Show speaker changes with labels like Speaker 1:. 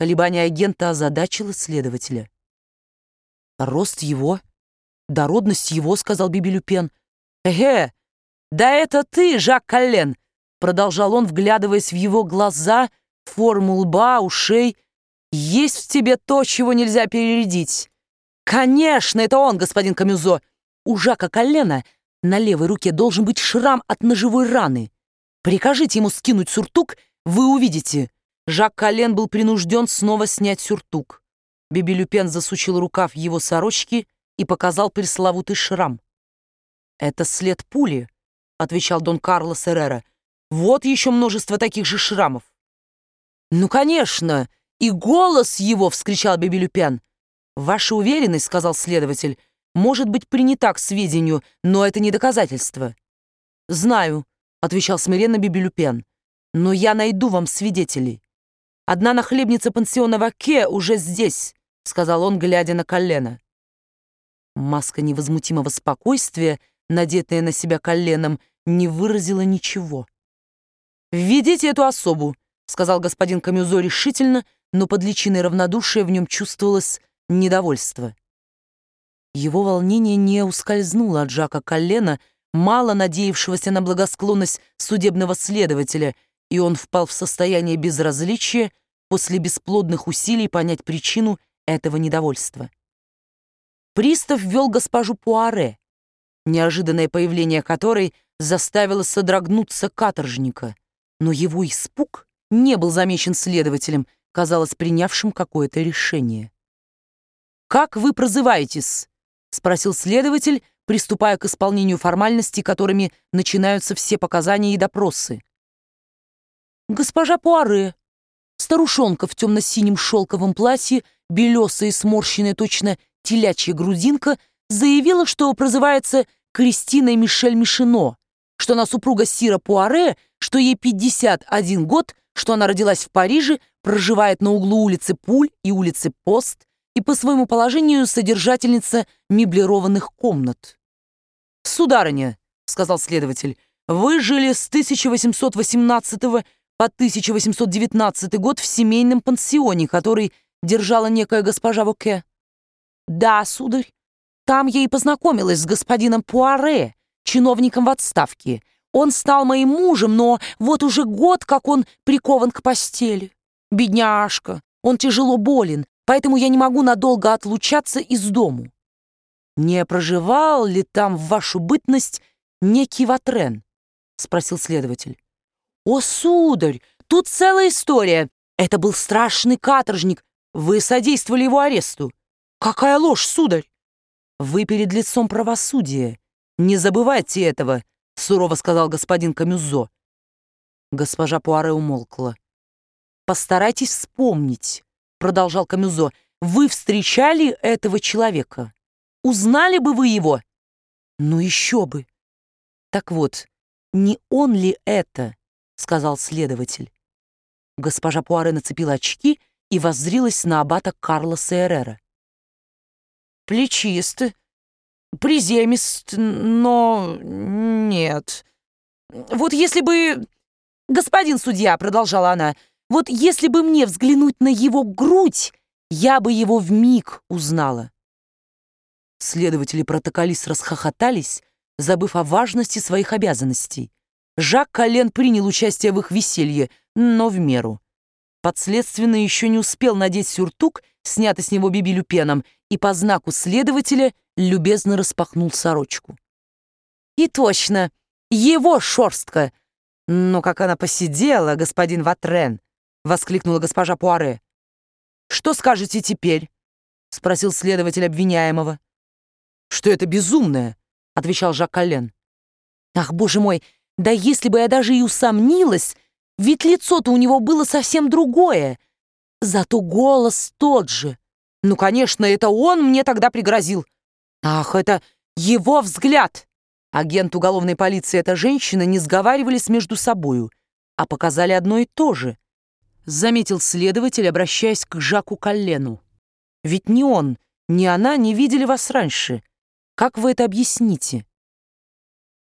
Speaker 1: Колебание агента озадачило следователя. «Рост его, дородность его», — сказал Биби Люпен. Да это ты, Жак Коллен», — продолжал он, вглядываясь в его глаза, форму лба, ушей. «Есть в тебе то, чего нельзя перередить». «Конечно, это он, господин Камюзо. У Жака Коллена на левой руке должен быть шрам от ножевой раны. Прикажите ему скинуть сюртук, вы увидите». Жак Коллен был принужден снова снять сюртук. Биби Люпен засучил рукав его сорочки и показал пресловутый шрам. «Это след пули», — отвечал Дон Карлос Эррера. «Вот еще множество таких же шрамов». «Ну, конечно, и голос его!» — вскричал Биби Люпен. «Ваша уверенность, — сказал следователь, — может быть принята к сведению, но это не доказательство». «Знаю», — отвечал смиренно Биби Люпен, — «но я найду вам свидетелей. Одна нахлебница пансиона Ваке уже здесь», — сказал он, глядя на Коллена. Маска невозмутимого спокойствия, надетая на себя Колленом, не выразила ничего. «Введите эту особу», — сказал господин Камюзо решительно, но под личиной равнодушия в нем чувствовалось недовольство. Его волнение не ускользнуло от Жака Коллена, мало надеявшегося на благосклонность судебного следователя, и он впал в состояние безразличия после бесплодных усилий понять причину этого недовольства. Пристав ввел госпожу Пуаре, неожиданное появление которой заставило содрогнуться каторжника, но его испуг не был замечен следователем, казалось, принявшим какое-то решение. «Как вы прозываетесь?» — спросил следователь, приступая к исполнению формальностей, которыми начинаются все показания и допросы. «Госпожа Пуаре». Старушонка в темно-синем шелковом платье, белесая и сморщенная точно телячья грудинка, заявила, что прозывается Кристиной Мишель Мишино, что она супруга Сира Пуаре, что ей 51 год, что она родилась в Париже, проживает на углу улицы Пуль и улицы Пост и по своему положению содержательница меблированных комнат. «Сударыня», — сказал следователь, — «вы жили с 1818 по 1819 год в семейном пансионе, который держала некая госпожа Воке». «Да, сударь, там я и познакомилась с господином Пуаре, чиновником в отставке. Он стал моим мужем, но вот уже год, как он прикован к постели. Бедняжка, он тяжело болен, поэтому я не могу надолго отлучаться из дому». «Не проживал ли там в вашу бытность некий Ватрен?» — спросил следователь. «О, сударь, тут целая история. Это был страшный каторжник. Вы содействовали его аресту». «Какая ложь, сударь!» «Вы перед лицом правосудия. Не забывайте этого», — сурово сказал господин Камюзо. Госпожа Пуаре умолкла. «Постарайтесь вспомнить», — продолжал Камюзо. «Вы встречали этого человека? Узнали бы вы его?» «Ну еще бы!» «Так вот, не он ли это?» — сказал следователь. Госпожа Пуаре нацепила очки и воззрилась на аббата Карлоса Эррера. «Плечист, приземист, но нет. Вот если бы... Господин судья, — продолжала она, — вот если бы мне взглянуть на его грудь, я бы его вмиг узнала». Следователи протоколист расхохотались, забыв о важности своих обязанностей. Жак Коллен принял участие в их веселье, но в меру. Подследственный еще не успел надеть сюртук, снятый с него Биби Люпеном, и по знаку следователя любезно распахнул сорочку. «И точно, его шерстка! Но как она посидела, господин Ватрен!» — воскликнула госпожа Пуаре. «Что скажете теперь?» — спросил следователь обвиняемого. «Что это безумное?» — отвечал Жак Коллен. «Ах, боже мой, да если бы я даже и усомнилась, ведь лицо-то у него было совсем другое, зато голос тот же. Ну, конечно, это он мне тогда пригрозил. Ах, это его взгляд!» Агент уголовной полиции и эта женщина не сговаривались между собою, а показали одно и то же, заметил следователь, обращаясь к Жаку Коллену. «Ведь ни он, ни она не видели вас раньше. Как вы это объясните?»